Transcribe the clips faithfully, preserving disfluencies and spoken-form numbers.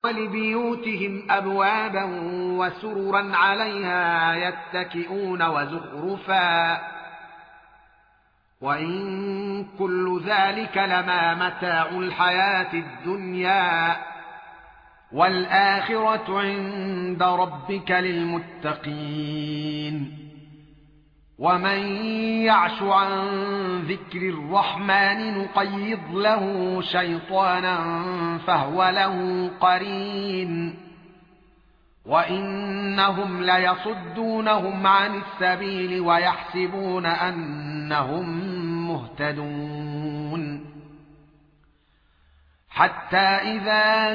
وَلِبُيُوتِهِمْ أَبْوَابًا وَسُرُرًا عَلَيْهَا يَتَّكِئُونَ وَزُخْرُفًا وَإِن كُلُّ ذَلِكَ لَمَا مَتَاعُ الْحَيَاةِ الدُّنْيَا وَالْآخِرَةُ عِندَ رَبِّكَ لِلْمُتَّقِينَ وَمَن يَعْشُ عَن ذِكْرِ الرَّحْمَنِ نُقَيِّضْ لَهُ شَيْطَانًا فَهُوَ لَهُ قَرِينٌ وَإِنَّهُمْ لَيَصُدُّونَهُمْ عَنِ السَّبِيلِ وَيَحْسَبُونَ أَنَّهُم مُّهْتَدُونَ حتى إذا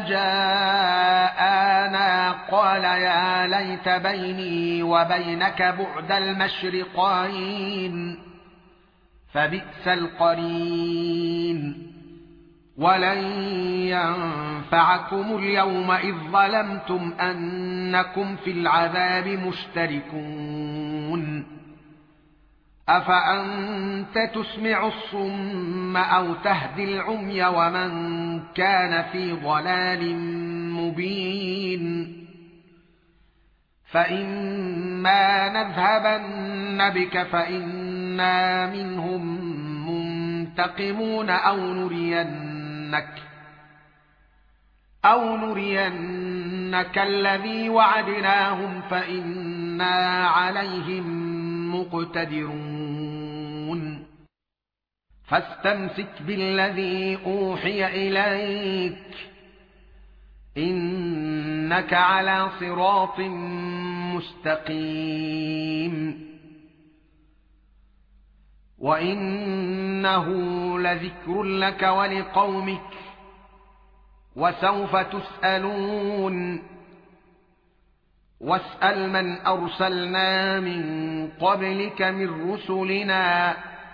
جاءنا قال يا ليت بيني وبينك بعد المشرقين فبئس القرين ولن ينفعكم اليوم إذ ظلمتم أنكم في العذاب مشتركون أفأنت تسمع الصم أو تهدي العمي ومن كان في ضلال مبين فإما نذهبن بك فإنا منهم منتقمون أو نرينك أو نرينك الذي وعدناهم فإنا عليهم مقتدرون فاستمسك بالذي أوحي إليك إنك على صراط مستقيم وإنه لذكر لك ولقومك وسوف تسألون واسأل من أرسلنا من قبلك من رسلنا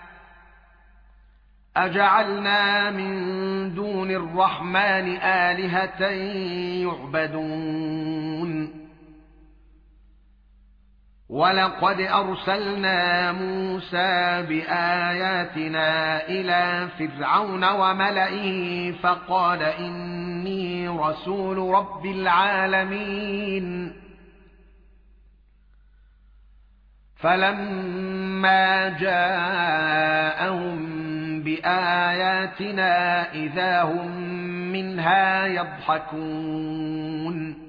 أجعلنا من دون الرحمن آلهة يعبدون ولقد أرسلنا موسى بآياتنا إلى فرعون وملئه فقال إني رسول رب العالمين فلما جاءهم بآياتنا إذا هم منها يضحكون